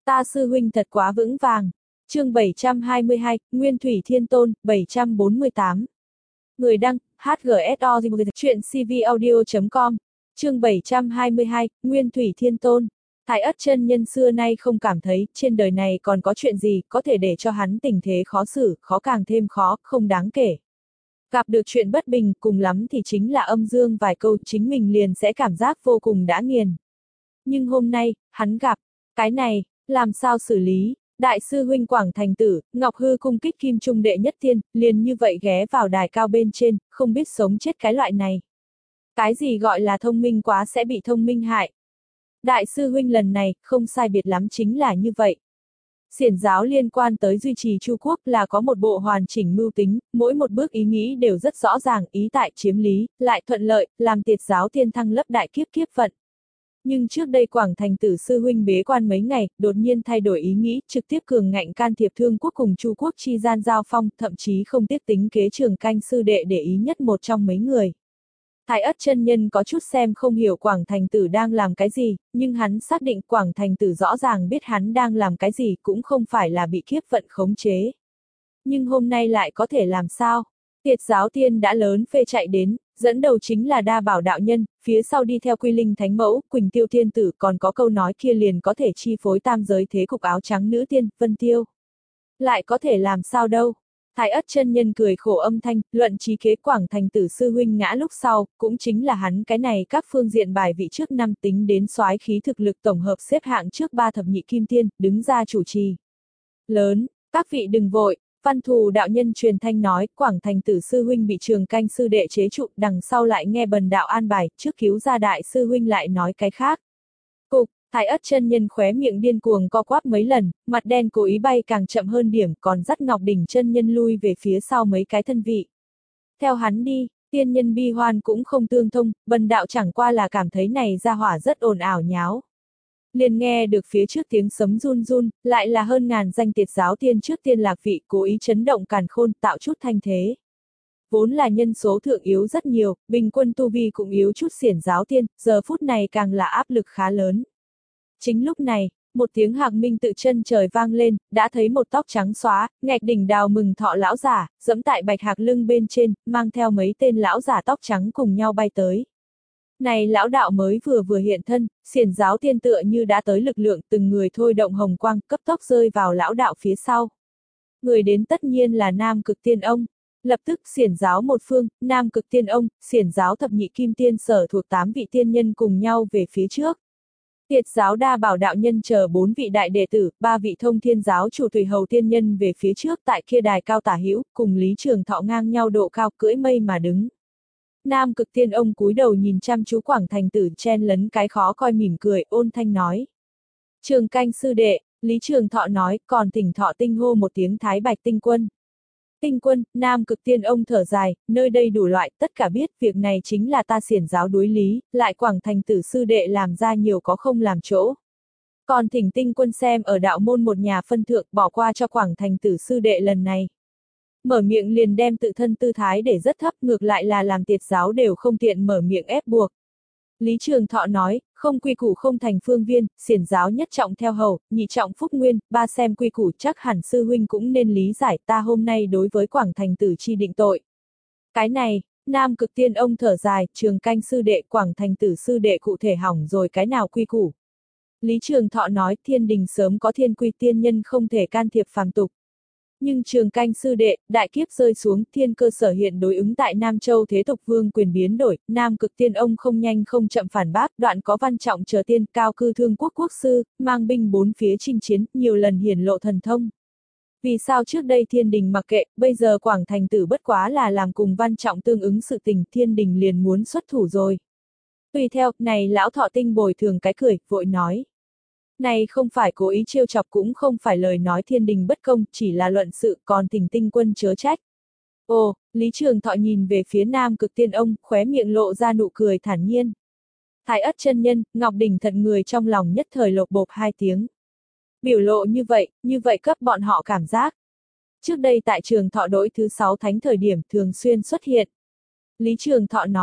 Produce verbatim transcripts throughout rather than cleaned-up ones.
Ta sư huynh thật quá vững vàng. Chương bảy trăm hai mươi hai, Nguyên Thủy Thiên Tôn, bảy trăm bốn mươi tám. Người đăng, hát giê ét o chuyện cvaudio chấm com. Chương bảy trăm hai mươi hai, Nguyên Thủy Thiên Tôn. Thái Ất chân nhân xưa nay không cảm thấy trên đời này còn có chuyện gì có thể để cho hắn tình thế khó xử, khó càng thêm khó, không đáng kể. Gặp được chuyện bất bình, cùng lắm thì chính là âm dương vài câu, chính mình liền sẽ cảm giác vô cùng đã nghiền. Nhưng hôm nay, hắn gặp cái này, làm sao xử lý? Đại sư huynh Quảng Thành Tử, Ngọc Hư cung kích kim trung đệ nhất thiên, liền như vậy ghé vào đài cao bên trên, không biết sống chết cái loại này. Cái gì gọi là thông minh quá sẽ bị thông minh hại? Đại sư huynh lần này, không sai biệt lắm chính là như vậy. Xiển giáo liên quan tới duy trì Chu quốc là có một bộ hoàn chỉnh mưu tính, mỗi một bước ý nghĩ đều rất rõ ràng, ý tại chiếm lý, lại thuận lợi, làm tiệt giáo thiên thăng lấp đại kiếp kiếp vận. Nhưng trước đây Quảng Thành Tử sư huynh bế quan mấy ngày, đột nhiên thay đổi ý nghĩ, trực tiếp cường ngạnh can thiệp Thương quốc cùng Chu quốc chi gian giao phong, thậm chí không tiếc tính kế Trường Canh sư đệ để ý nhất một trong mấy người. Thái Ất chân nhân có chút xem không hiểu Quảng Thành Tử đang làm cái gì, nhưng hắn xác định Quảng Thành Tử rõ ràng biết hắn đang làm cái gì, cũng không phải là bị kiếp vận khống chế. Nhưng hôm nay lại có thể làm sao? Tiệt giáo tiên đã lớn phê chạy đến, dẫn đầu chính là Đa Bảo đạo nhân, phía sau đi theo Quy Linh Thánh Mẫu, Quỳnh Tiêu Thiên Tử, còn có câu nói kia liền có thể chi phối tam giới thế cục áo trắng nữ tiên, Vân Tiêu. Lại có thể làm sao đâu? Thái Ất chân nhân cười khổ âm thanh, luận trí kế Quảng Thành Tử sư huynh ngã lúc sau, cũng chính là hắn cái này các phương diện bài vị trước năm tính đến soái khí thực lực tổng hợp xếp hạng trước ba thập nhị kim tiên, đứng ra chủ trì. Lớn, các vị đừng vội. Văn Thù đạo nhân truyền thanh nói, Quảng Thành Tử sư huynh bị Trường Canh sư đệ chế trụ, đằng sau lại nghe Bần đạo an bài, trước cứu ra đại sư huynh lại nói cái khác. Cục, Thái Ất chân nhân khóe miệng điên cuồng co quắp mấy lần, mặt đen cố ý bay càng chậm hơn điểm, còn dắt Ngọc Đỉnh chân nhân lui về phía sau mấy cái thân vị. Theo hắn đi, tiên nhân bi hoan cũng không tương thông, Bần đạo chẳng qua là cảm thấy này ra hỏa rất ồn ào nháo. Liền nghe được phía trước tiếng sấm run run, lại là hơn ngàn danh tiệt giáo tiên trước tiên lạc vị cố ý chấn động càn khôn tạo chút thanh thế. Vốn là nhân số thượng yếu rất nhiều, bình quân tu vi cũng yếu chút xiển giáo tiên, giờ phút này càng là áp lực khá lớn. Chính lúc này, một tiếng hạc minh tự chân trời vang lên, đã thấy một tóc trắng xóa, ngạch đỉnh đào mừng thọ lão giả, dẫm tại bạch hạc lưng bên trên, mang theo mấy tên lão giả tóc trắng cùng nhau bay tới. Này lão đạo mới vừa vừa hiện thân, xiển giáo tiên tựa như đã tới lực lượng, từng người thôi động hồng quang, cấp tốc rơi vào lão đạo phía sau. Người đến tất nhiên là Nam Cực Tiên Ông. Lập tức xiển giáo một phương, Nam Cực Tiên Ông, xiển giáo thập nhị kim tiên sở thuộc tám vị tiên nhân cùng nhau về phía trước. Tiệt giáo Đa Bảo đạo nhân chờ bốn vị đại đệ tử, ba vị thông thiên giáo chủ Thủy Hầu tiên nhân về phía trước tại kia đài cao tả hữu, cùng Lý Trường Thọ ngang nhau độ cao cưỡi mây mà đứng. Nam Cực Tiên Ông cúi đầu nhìn chăm chú Quảng Thành Tử chen lấn cái khó coi mỉm cười, ôn thanh nói. Trường Canh sư đệ, Lý Trường Thọ nói, còn Thỉnh Thọ tinh hô một tiếng Thái Bạch tinh quân. Tinh quân, Nam Cực Tiên Ông thở dài, nơi đây đủ loại, tất cả biết, việc này chính là ta xiển giáo đối lý, lại Quảng Thành Tử sư đệ làm ra nhiều có không làm chỗ. Còn thỉnh tinh quân xem ở đạo môn một nhà phân thượng, bỏ qua cho Quảng Thành Tử sư đệ lần này. Mở miệng liền đem tự thân tư thái để rất thấp, ngược lại là làm tiệt giáo đều không tiện mở miệng ép buộc. Lý Trường Thọ nói, không quy củ không thành phương viên, xiển giáo nhất trọng theo hầu, nhị trọng phúc nguyên, ba xem quy củ chắc hẳn sư huynh cũng nên lý giải ta hôm nay đối với Quảng Thành Tử chi định tội. Cái này, Nam Cực Tiên Ông thở dài, Trường Canh sư đệ Quảng Thành Tử sư đệ cụ thể hỏng rồi cái nào quy củ. Lý Trường Thọ nói thiên đình sớm có thiên quy tiên nhân không thể can thiệp phàm tục. Nhưng Trường Canh sư đệ, đại kiếp rơi xuống, thiên cơ sở hiện đối ứng tại Nam Châu thế tục vương quyền biến đổi, Nam Cực Tiên Ông không nhanh không chậm phản bác, đoạn có Văn Trọng chờ tiên cao cư Thương quốc quốc sư, mang binh bốn phía chinh chiến, nhiều lần hiển lộ thần thông. Vì sao trước đây thiên đình mặc kệ, bây giờ Quảng Thành Tử bất quá là làm cùng Văn Trọng tương ứng sự tình, thiên đình liền muốn xuất thủ rồi. Tùy theo, này lão Thọ tinh bồi thường cái cười, vội nói. Này không phải cố ý trêu chọc cũng không phải lời nói thiên đình bất công, chỉ là luận sự, còn thỉnh tinh quân chớ trách. Ồ, Lý Trường Thọ nhìn về phía Nam Cực Tiên Ông, khóe miệng lộ ra nụ cười thản nhiên. Thái Ất chân nhân, Ngọc Đỉnh thật người trong lòng nhất thời lột bộp hai tiếng. Biểu lộ như vậy, như vậy cấp bọn họ cảm giác. Trước đây tại Trường Thọ đổi thứ sáu thánh thời điểm thường xuyên xuất hiện. Lý Trường Thọ nói,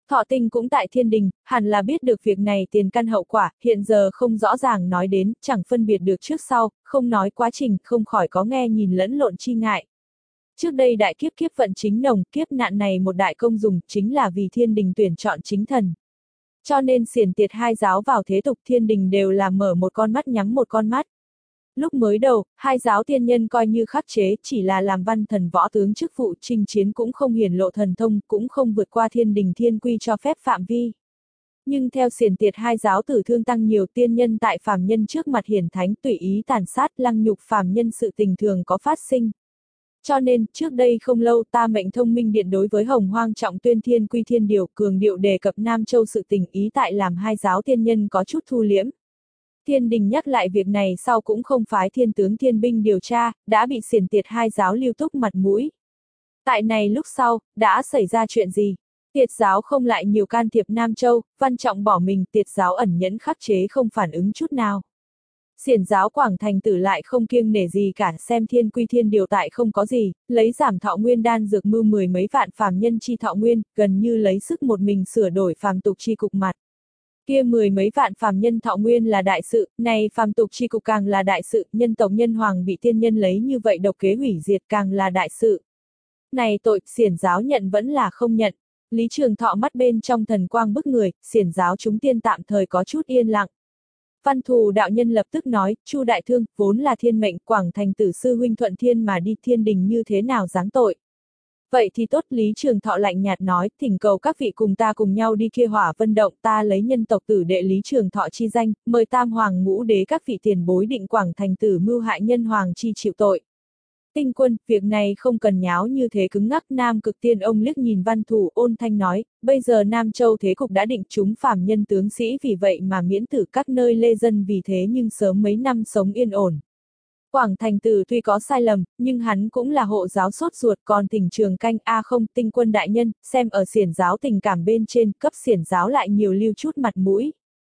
Thọ Tinh cũng tại thiên đình, hẳn là biết được việc này tiền căn hậu quả, hiện giờ không rõ ràng nói đến, chẳng phân biệt được trước sau, không nói quá trình, không khỏi có nghe nhìn lẫn lộn chi ngại. Trước đây đại kiếp kiếp vận chính nồng, kiếp nạn này một đại công dùng, chính là vì thiên đình tuyển chọn chính thần. Cho nên xiển tiệt hai giáo vào thế tục thiên đình đều là mở một con mắt nhắm một con mắt. Lúc mới đầu, hai giáo tiên nhân coi như khắc chế, chỉ là làm văn thần võ tướng chức vụ chinh chiến cũng không hiển lộ thần thông, cũng không vượt qua thiên đình thiên quy cho phép phạm vi. Nhưng theo xiển tiệt hai giáo tử thương tăng nhiều, tiên nhân tại phàm nhân trước mặt hiển thánh tùy ý tàn sát lăng nhục phàm nhân sự tình thường có phát sinh. Cho nên, trước đây không lâu ta mệnh thông minh điện đối với Hồng Hoang trọng tuyên thiên quy thiên điều cường điệu đề cập Nam Châu sự tình ý tại làm hai giáo tiên nhân có chút thu liễm. Thiên đình nhắc lại việc này sau cũng không phái thiên tướng thiên binh điều tra, đã bị xiển tiệt hai giáo lưu túc mặt mũi. Tại này lúc sau, đã xảy ra chuyện gì? Tiệt giáo không lại nhiều can thiệp Nam Châu, văn trọng bỏ mình, tiệt giáo ẩn nhẫn khắc chế không phản ứng chút nào. Xiển giáo Quảng Thành Tử lại không kiêng nể gì cả, xem thiên quy thiên điều tại không có gì, lấy giảm thọ nguyên đan dược mưu mười mấy vạn phàm nhân chi thọ nguyên, gần như lấy sức một mình sửa đổi phàm tục chi cục mặt. Kia mười mấy vạn phàm nhân thọ nguyên là đại sự, này phàm tục chi cục càng là đại sự, nhân tộc nhân hoàng bị tiên nhân lấy như vậy độc kế hủy diệt càng là đại sự. Này tội, xiển giáo nhận vẫn là không nhận. Lý Trường Thọ mắt bên trong thần quang bức người, xiển giáo chúng tiên tạm thời có chút yên lặng. Văn Thù đạo nhân lập tức nói, Chu đại thương, vốn là thiên mệnh, Quảng Thành Tử sư huynh thuận thiên mà đi thiên đình như thế nào giáng tội. Vậy thì tốt, Lý Trường Thọ lạnh nhạt nói, thỉnh cầu các vị cùng ta cùng nhau đi kia hỏa vân động, ta lấy nhân tộc tử đệ Lý Trường Thọ chi danh, mời tam hoàng ngũ đế các vị tiền bối định Quảng Thành Tử mưu hại nhân hoàng chi chịu tội. Tinh Quân, việc này không cần nháo như thế cứng ngắc. Nam Cực Tiên ông liếc nhìn Văn Thù ôn thanh nói, bây giờ Nam Châu thế cục đã định, chúng phàm nhân tướng sĩ vì vậy mà miễn tử các nơi lê dân vì thế nhưng sớm mấy năm sống yên ổn. Quảng Thành Tử tuy có sai lầm, nhưng hắn cũng là hộ giáo sốt ruột, còn Tỉnh Trường Canh a không, Tinh Quân đại nhân, xem ở xiển giáo tình cảm bên trên, cấp xiển giáo lại nhiều lưu chút mặt mũi.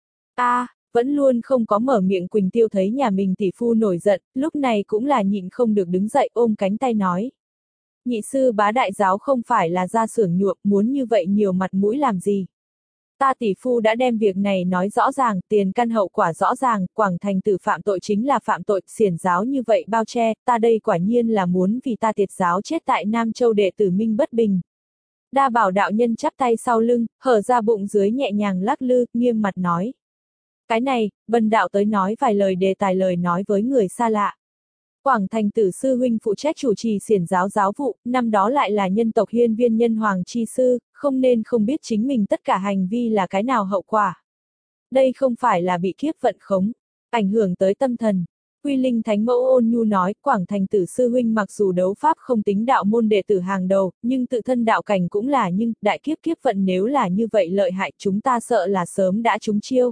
A, vẫn luôn không có mở miệng Quỳnh Tiêu thấy nhà mình tỷ phu nổi giận, lúc này cũng là nhịn không được đứng dậy ôm cánh tay nói. Nhị sư bá đại giáo không phải là ra xưởng nhuộm, muốn như vậy nhiều mặt mũi làm gì. Ta tỷ phu đã đem việc này nói rõ ràng, tiền căn hậu quả rõ ràng, Quảng Thành Tử phạm tội chính là phạm tội, xiển giáo như vậy bao che, ta đây quả nhiên là muốn vì ta tiệt giáo chết tại Nam Châu đệ tử minh bất bình. Đa Bảo đạo nhân chắp tay sau lưng, hở ra bụng dưới nhẹ nhàng lắc lư, nghiêm mặt nói. Cái này, Bần đạo tới nói vài lời đề tài lời nói với người xa lạ. Quảng Thành Tử sư huynh phụ trách chủ trì xiển giáo giáo vụ, năm đó lại là nhân tộc hiên viên nhân hoàng chi sư, không nên không biết chính mình tất cả hành vi là cái nào hậu quả. Đây không phải là bị kiếp vận khống, ảnh hưởng tới tâm thần. Quy Linh Thánh Mẫu ôn nhu nói, Quảng Thành Tử sư huynh mặc dù đấu pháp không tính đạo môn đệ tử hàng đầu, nhưng tự thân đạo cảnh cũng là nhưng, đại kiếp kiếp vận nếu là như vậy lợi hại chúng ta sợ là sớm đã trúng chiêu.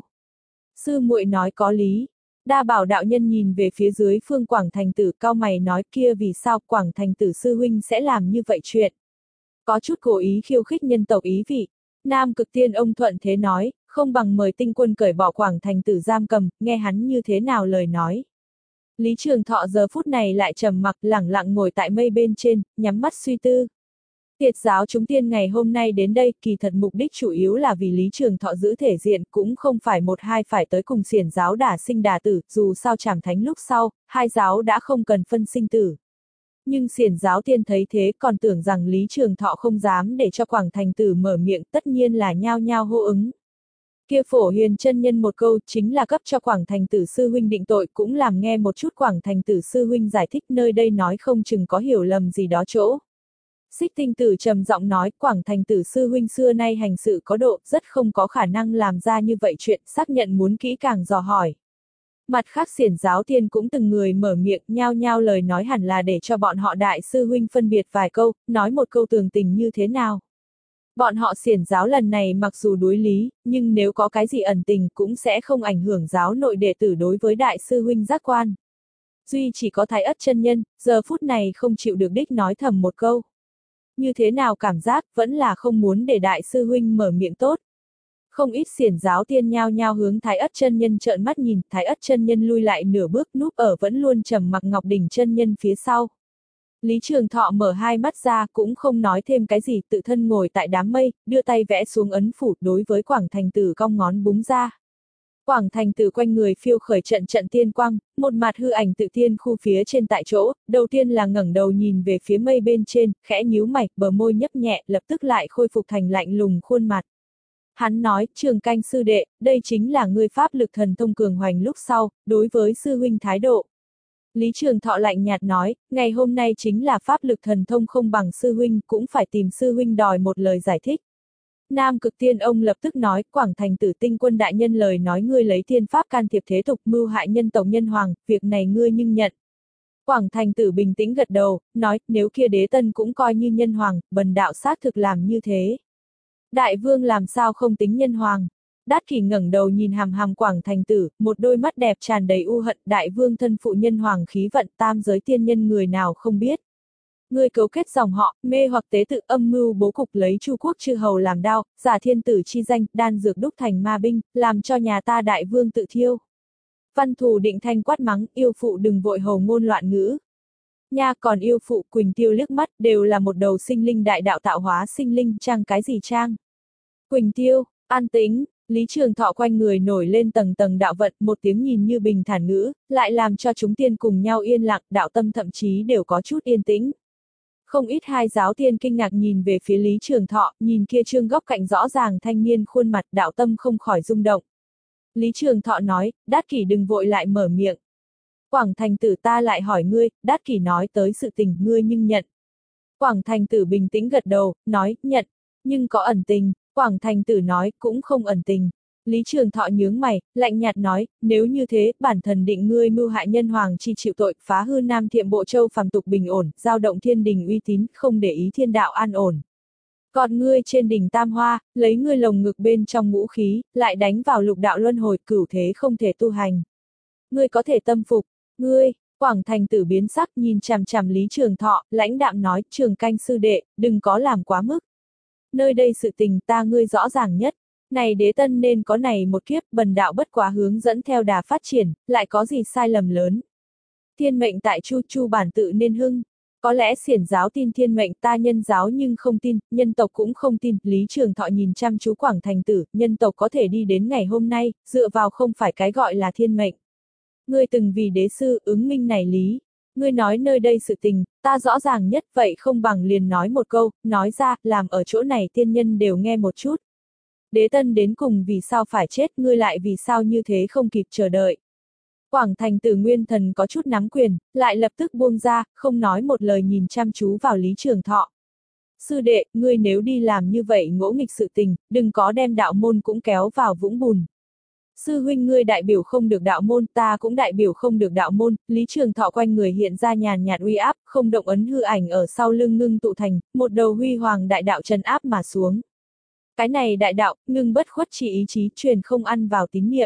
Sư muội nói có lý. Đa Bảo đạo nhân nhìn về phía dưới phương Quảng Thành Tử cao mày nói kia vì sao Quảng Thành Tử sư huynh sẽ làm như vậy chuyện. Có chút cố ý khiêu khích nhân tộc ý vị. Nam Cực Tiên ông thuận thế nói, không bằng mời Tinh Quân cởi bỏ Quảng Thành Tử giam cầm, nghe hắn như thế nào lời nói. Lý Trường Thọ giờ phút này lại trầm mặc lẳng lặng ngồi tại mây bên trên, nhắm mắt suy tư. Tiệt giáo chúng tiên ngày hôm nay đến đây, kỳ thật mục đích chủ yếu là vì Lý Trường Thọ giữ thể diện, cũng không phải một hai phải tới cùng xiển giáo đả sinh đả tử, dù sao trảm thánh lúc sau, hai giáo đã không cần phân sinh tử. Nhưng xiển giáo tiên thấy thế còn tưởng rằng Lý Trường Thọ không dám để cho Quảng Thành Tử mở miệng, tất nhiên là nhao nhao hô ứng. Kia Phổ Huyền chân nhân một câu chính là cấp cho Quảng Thành Tử sư huynh định tội, cũng làm nghe một chút Quảng Thành Tử sư huynh giải thích nơi đây nói không chừng có hiểu lầm gì đó chỗ. Xích Tinh Tử trầm giọng nói, Quảng Thành Tử sư huynh xưa nay hành sự có độ, rất không có khả năng làm ra như vậy chuyện, xác nhận muốn kỹ càng dò hỏi. Mặt khác xiển giáo tiên cũng từng người mở miệng, nhao nhao lời nói hẳn là để cho bọn họ đại sư huynh phân biệt vài câu, nói một câu tường tình như thế nào. Bọn họ xiển giáo lần này mặc dù đối lý, nhưng nếu có cái gì ẩn tình cũng sẽ không ảnh hưởng giáo nội đệ tử đối với đại sư huynh giác quan. Duy chỉ có Thái Ất chân nhân, giờ phút này không chịu được đích nói thầm một câu. Như thế nào cảm giác, vẫn là không muốn để đại sư huynh mở miệng tốt. Không ít xiển giáo tiên nhao nhao hướng Thái Ất chân nhân trợn mắt nhìn, Thái Ất chân nhân lui lại nửa bước núp ở vẫn luôn trầm mặc Ngọc Đỉnh chân nhân phía sau. Lý Trường Thọ mở hai mắt ra, cũng không nói thêm cái gì, tự thân ngồi tại đám mây, đưa tay vẽ xuống ấn phủ, đối với Quảng Thành Tử cong ngón búng ra. Quảng Thành Tử quanh người phiêu khởi trận trận tiên quang, một mặt hư ảnh tự tiên khu phía trên tại chỗ, đầu tiên là ngẩng đầu nhìn về phía mây bên trên, khẽ nhíu mày, bờ môi nhấp nhẹ, lập tức lại khôi phục thành lạnh lùng khuôn mặt. Hắn nói, Trường Canh sư đệ, đây chính là ngươi pháp lực thần thông cường hoành lúc sau, đối với sư huynh thái độ. Lý Trường Thọ lạnh nhạt nói, ngày hôm nay chính là pháp lực thần thông không bằng sư huynh, cũng phải tìm sư huynh đòi một lời giải thích. Nam Cực Tiên ông lập tức nói, Quảng Thành Tử tinh quân đại nhân lời nói ngươi lấy thiên pháp can thiệp thế tục mưu hại nhân tộc nhân hoàng, việc này ngươi nhưng nhận. Quảng Thành Tử bình tĩnh gật đầu, nói, nếu kia đế tân cũng coi như nhân hoàng, bần đạo xác thực làm như thế. Đại vương làm sao không tính nhân hoàng? Đát Kỷ ngẩng đầu nhìn hàm hàm Quảng Thành Tử, một đôi mắt đẹp tràn đầy u hận, đại vương thân phụ nhân hoàng khí vận tam giới tiên nhân người nào không biết. Ngươi cấu kết dòng họ, mê hoặc tế tự âm mưu bố cục lấy Chu quốc chư hầu làm đao, giả thiên tử chi danh, đan dược đúc thành ma binh, làm cho nhà ta đại vương tự thiêu. Văn Thù Định Thanh quát mắng, yêu phụ đừng vội hầu ngôn loạn ngữ. Nha còn yêu phụ Quỳnh Tiêu liếc mắt, đều là một đầu sinh linh đại đạo tạo hóa sinh linh, trang cái gì trang. Quỳnh Tiêu, an tĩnh. Lý Trường Thọ quanh người nổi lên tầng tầng đạo vận, một tiếng nhìn như bình thản ngữ, lại làm cho chúng tiên cùng nhau yên lặng, đạo tâm thậm chí đều có chút yên tĩnh. Không ít hai giáo tiên kinh ngạc nhìn về phía Lý Trường Thọ, nhìn kia trương góc cạnh rõ ràng thanh niên khuôn mặt, đạo tâm không khỏi rung động. Lý Trường Thọ nói, Đát Kỷ đừng vội lại mở miệng. Quảng Thành Tử ta lại hỏi ngươi, Đát Kỷ nói tới sự tình, ngươi nhưng nhận. Quảng Thành Tử bình tĩnh gật đầu, nói, nhận, nhưng có ẩn tình. Quảng Thành Tử nói, cũng không ẩn tình. Lý Trường Thọ nhướng mày, lạnh nhạt nói, nếu như thế, bản thần định ngươi mưu hại nhân hoàng chi chịu tội, phá hư Nam Thiệm Bộ Châu phàm tục bình ổn, giao động thiên đình uy tín, không để ý thiên đạo an ổn. Còn ngươi trên đỉnh Tam Hoa, lấy ngươi lồng ngực bên trong ngũ khí, lại đánh vào lục đạo luân hồi, cửu thế không thể tu hành. Ngươi có thể tâm phục, ngươi, Quảng Thành Tử biến sắc nhìn chằm chằm Lý Trường Thọ, lãnh đạm nói, Trường Canh sư đệ, đừng có làm quá mức. Nơi đây sự tình ta ngươi rõ ràng nhất, này đế tân nên có này một kiếp, bần đạo bất quá hướng dẫn theo đà phát triển, lại có gì sai lầm lớn. Thiên mệnh tại chu chu bản tự nên hưng, có lẽ xiển giáo tin thiên mệnh ta nhân giáo nhưng không tin, nhân tộc cũng không tin. Lý Trường Thọ nhìn chăm chú Quảng Thành Tử, nhân tộc có thể đi đến ngày hôm nay, dựa vào không phải cái gọi là thiên mệnh. Ngươi từng vì đế sư ứng minh này lý. Ngươi nói nơi đây sự tình, ta rõ ràng nhất vậy không bằng liền nói một câu, nói ra, làm ở chỗ này tiên nhân đều nghe một chút. Đế tân đến cùng vì sao phải chết, ngươi lại vì sao như thế không kịp chờ đợi. Quảng Thành Tử nguyên thần có chút nắm quyền, lại lập tức buông ra, không nói một lời nhìn chăm chú vào Lý Trường Thọ. Sư đệ, ngươi nếu đi làm như vậy ngỗ nghịch sự tình, đừng có đem đạo môn cũng kéo vào vũng bùn. Sư huynh ngươi đại biểu không được đạo môn, ta cũng đại biểu không được đạo môn. Lý Trường Thọ quanh người hiện ra nhàn nhạt uy áp, không động ấn hư ảnh ở sau lưng ngưng tụ thành, một đầu huy hoàng đại đạo trấn áp mà xuống. Cái này đại đạo, ngưng bất khuất chỉ ý chí, truyền không ăn vào tín niệm.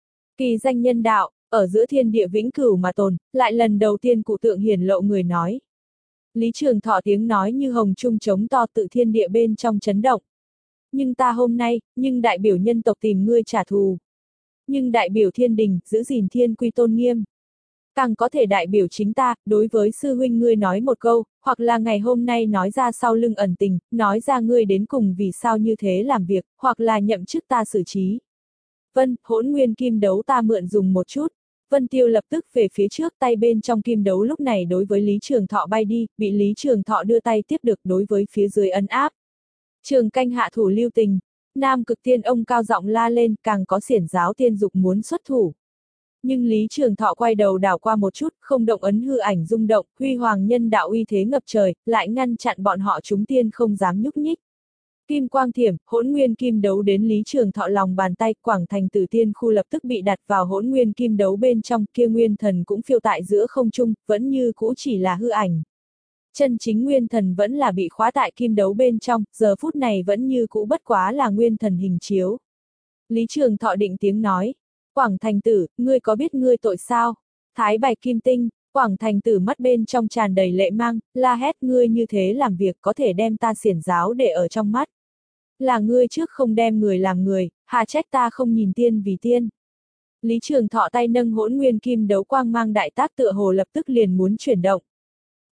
Kỳ danh nhân đạo, ở giữa thiên địa vĩnh cửu mà tồn, lại lần đầu tiên cụ tượng hiển lộ người nói. Lý Trường Thọ tiếng nói như hồng trung trống to tự thiên địa bên trong chấn động. Nhưng ta hôm nay, nhưng đại biểu nhân tộc tìm ngươi trả thù. Nhưng đại biểu thiên đình, giữ gìn thiên quy tôn nghiêm. Càng có thể đại biểu chính ta, đối với sư huynh ngươi nói một câu, hoặc là ngày hôm nay nói ra sau lưng ẩn tình, nói ra ngươi đến cùng vì sao như thế làm việc, hoặc là nhậm chức ta xử trí. Vân, hỗn nguyên kim đấu ta mượn dùng một chút. Vân Tiêu lập tức về phía trước, tay bên trong kim đấu lúc này đối với Lý Trường Thọ bay đi, bị Lý Trường Thọ đưa tay tiếp được đối với phía dưới ấn áp. Trường Canh hạ thủ lưu tình. Nam Cực Tiên ông cao giọng la lên, càng có xiển giáo tiên dục muốn xuất thủ. Nhưng Lý Trường Thọ quay đầu đảo qua một chút, không động ấn hư ảnh rung động, huy hoàng nhân đạo uy thế ngập trời, lại ngăn chặn bọn họ chúng tiên không dám nhúc nhích. Kim quang thiểm, hỗn nguyên kim đấu đến Lý Trường Thọ lòng bàn tay, Quảng Thành Tử tiên khu lập tức bị đặt vào hỗn nguyên kim đấu bên trong, kia nguyên thần cũng phiêu tại giữa không trung, vẫn như cũ chỉ là hư ảnh. Chân chính nguyên thần vẫn là bị khóa tại kim đấu bên trong, giờ phút này vẫn như cũ bất quá là nguyên thần hình chiếu. Lý Trường Thọ định tiếng nói, Quảng Thành Tử, ngươi có biết ngươi tội sao? Thái Bạch Kim Tinh, Quảng Thành Tử mắt bên trong tràn đầy lệ mang, la hét ngươi như thế làm việc có thể đem ta xiển giáo để ở trong mắt. Là ngươi trước không đem người làm người, hà trách ta không nhìn tiên vì tiên. Lý Trường Thọ tay nâng hỗn nguyên kim đấu quang mang đại tác tựa hồ lập tức liền muốn chuyển động.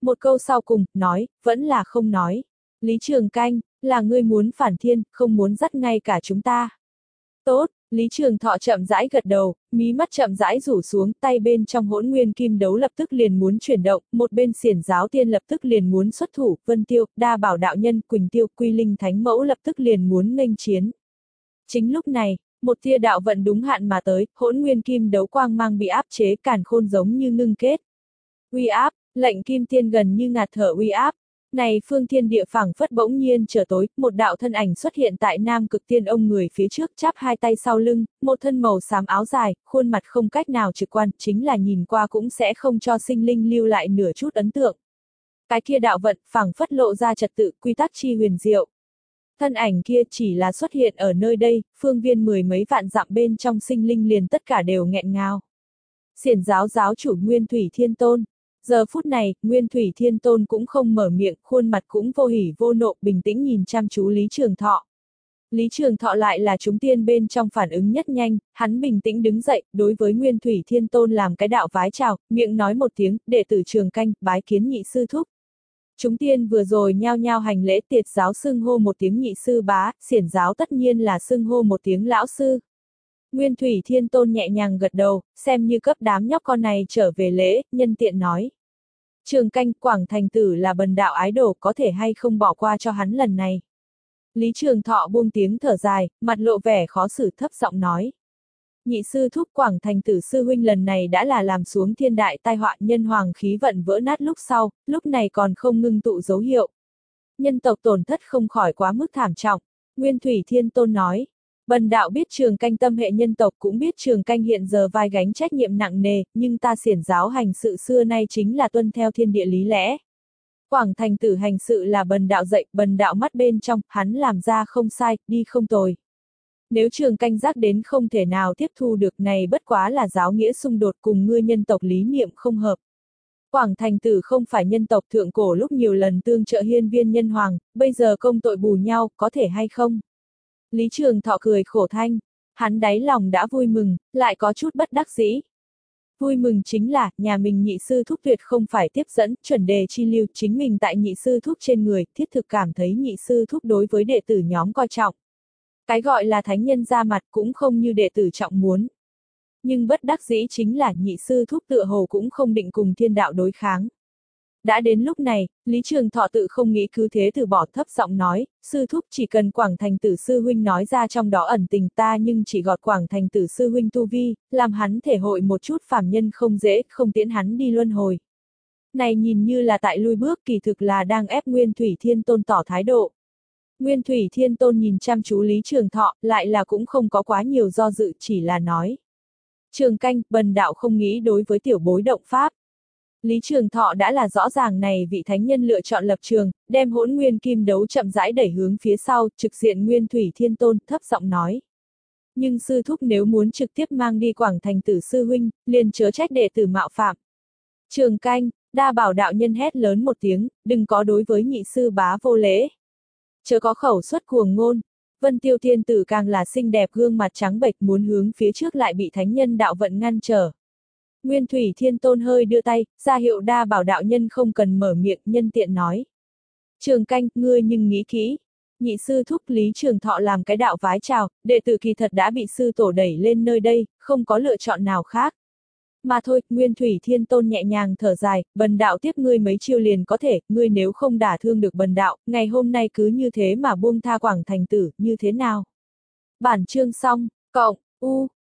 Một câu sau cùng, nói, vẫn là không nói. Lý Trường Canh, là ngươi muốn phản thiên, không muốn dắt ngay cả chúng ta. Tốt, Lý Trường Thọ chậm rãi gật đầu, mí mắt chậm rãi rủ xuống, tay bên trong hỗn nguyên kim đấu lập tức liền muốn chuyển động, một bên xiển giáo tiên lập tức liền muốn xuất thủ, Vân Tiêu, Đa Bảo đạo nhân, Quỳnh Tiêu, Quy Linh Thánh Mẫu lập tức liền muốn nghênh chiến. Chính lúc này, một tia đạo vận đúng hạn mà tới, hỗn nguyên kim đấu quang mang bị áp chế, càn khôn giống như ngưng kết. Uy áp, lệnh kim tiên gần như ngạt thở uy áp. Này phương thiên địa phảng phất bỗng nhiên trở tối, một đạo thân ảnh xuất hiện tại Nam Cực Tiên ông người phía trước, chắp hai tay sau lưng, một thân màu xám áo dài, khuôn mặt không cách nào trực quan, chính là nhìn qua cũng sẽ không cho sinh linh lưu lại nửa chút ấn tượng. Cái kia đạo vận, phảng phất lộ ra trật tự, quy tắc chi huyền diệu. Thân ảnh kia chỉ là xuất hiện ở nơi đây, phương viên mười mấy vạn dặm bên trong sinh linh liền tất cả đều nghẹn ngào. Xiển giáo giáo chủ Nguyên Thủy Thiên Tôn. Giờ phút này, Nguyên Thủy Thiên Tôn cũng không mở miệng, khuôn mặt cũng vô hỉ vô nộ, bình tĩnh nhìn chăm chú Lý Trường Thọ. Lý Trường Thọ lại là chúng tiên bên trong phản ứng nhất nhanh, hắn bình tĩnh đứng dậy, đối với Nguyên Thủy Thiên Tôn làm cái đạo vái chào, miệng nói một tiếng, đệ tử Trường Canh, bái kiến nhị sư thúc. Chúng tiên vừa rồi nhao nhao hành lễ, tiệt giáo xưng hô một tiếng nhị sư bá, xiển giáo tất nhiên là xưng hô một tiếng lão sư. Nguyên Thủy Thiên Tôn nhẹ nhàng gật đầu, xem như cấp đám nhóc con này trở về lễ, nhân tiện nói. Trường Canh, Quảng Thành Tử là bần đạo ái đồ, có thể hay không bỏ qua cho hắn lần này. Lý Trường Thọ buông tiếng thở dài, mặt lộ vẻ khó xử, thấp giọng nói. Nhị sư thúc, Quảng Thành Tử sư huynh lần này đã là làm xuống thiên đại tai họa, nhân hoàng khí vận vỡ nát lúc sau, lúc này còn không ngưng tụ dấu hiệu. Nhân tộc tổn thất không khỏi quá mức thảm trọng. Nguyên Thủy Thiên Tôn nói. Bần đạo biết Trường Canh tâm hệ nhân tộc, cũng biết Trường Canh hiện giờ vai gánh trách nhiệm nặng nề, nhưng ta xiển giáo hành sự xưa nay chính là tuân theo thiên địa lý lẽ. Quảng Thành Tử hành sự là bần đạo dạy, bần đạo mắt bên trong, hắn làm ra không sai, đi không tồi. Nếu Trường Canh giác đến không thể nào tiếp thu được này, bất quá là giáo nghĩa xung đột, cùng ngươi nhân tộc lý niệm không hợp. Quảng Thành Tử không phải nhân tộc thượng cổ lúc nhiều lần tương trợ hiên viên nhân hoàng, bây giờ công tội bù nhau, có thể hay không? Lý Trường Thọ cười khổ thanh, hắn đáy lòng đã vui mừng, lại có chút bất đắc dĩ. Vui mừng chính là, nhà mình nhị sư thúc tuyệt không phải tiếp dẫn, chuẩn đề chi lưu, chính mình tại nhị sư thúc trên người, thiết thực cảm thấy nhị sư thúc đối với đệ tử nhóm coi trọng. Cái gọi là thánh nhân ra mặt cũng không như đệ tử trọng muốn. Nhưng bất đắc dĩ chính là nhị sư thúc tựa hồ cũng không định cùng thiên đạo đối kháng. Đã đến lúc này, Lý Trường Thọ tự không nghĩ cứ thế từ bỏ, thấp giọng nói, sư thúc chỉ cần Quảng Thành Tử sư huynh nói ra trong đó ẩn tình ta, nhưng chỉ gọt Quảng Thành Tử sư huynh tu vi, làm hắn thể hội một chút phàm nhân không dễ, không tiễn hắn đi luân hồi. Này nhìn như là tại lui bước, kỳ thực là đang ép Nguyên Thủy Thiên Tôn tỏ thái độ. Nguyên Thủy Thiên Tôn nhìn chăm chú Lý Trường Thọ, lại là cũng không có quá nhiều do dự, chỉ là nói. Trường Canh, bần đạo không nghĩ đối với tiểu bối động pháp. Lý Trường Thọ đã là rõ ràng này vị thánh nhân lựa chọn lập trường, đem hỗn nguyên kim đấu chậm rãi đẩy hướng phía sau, trực diện Nguyên Thủy Thiên Tôn, thấp giọng nói. Nhưng sư thúc nếu muốn trực tiếp mang đi Quảng Thành Tử sư huynh, liền chớ trách đệ tử mạo phạm. Trường Canh, Đa Bảo đạo nhân hét lớn một tiếng, đừng có đối với nhị sư bá vô lễ. Chớ có khẩu xuất cuồng ngôn. Vân Tiêu Thiên Tử càng là xinh đẹp, gương mặt trắng bệch, muốn hướng phía trước lại bị thánh nhân đạo vận ngăn trở. Nguyên Thủy Thiên Tôn hơi đưa tay, ra hiệu Đa Bảo đạo nhân không cần mở miệng, nhân tiện nói. Trường Canh, ngươi nhưng nghĩ kỹ. Nhị sư thúc Lý Trường Thọ làm cái đạo vái chào, đệ tử kỳ thật đã bị sư tổ đẩy lên nơi đây, không có lựa chọn nào khác. Mà thôi, Nguyên Thủy Thiên Tôn nhẹ nhàng thở dài, bần đạo tiếp ngươi mấy chiêu liền có thể, ngươi nếu không đả thương được bần đạo, ngày hôm nay cứ như thế mà buông tha Quảng Thành Tử, như thế nào? Bản chương xong, cộng, u.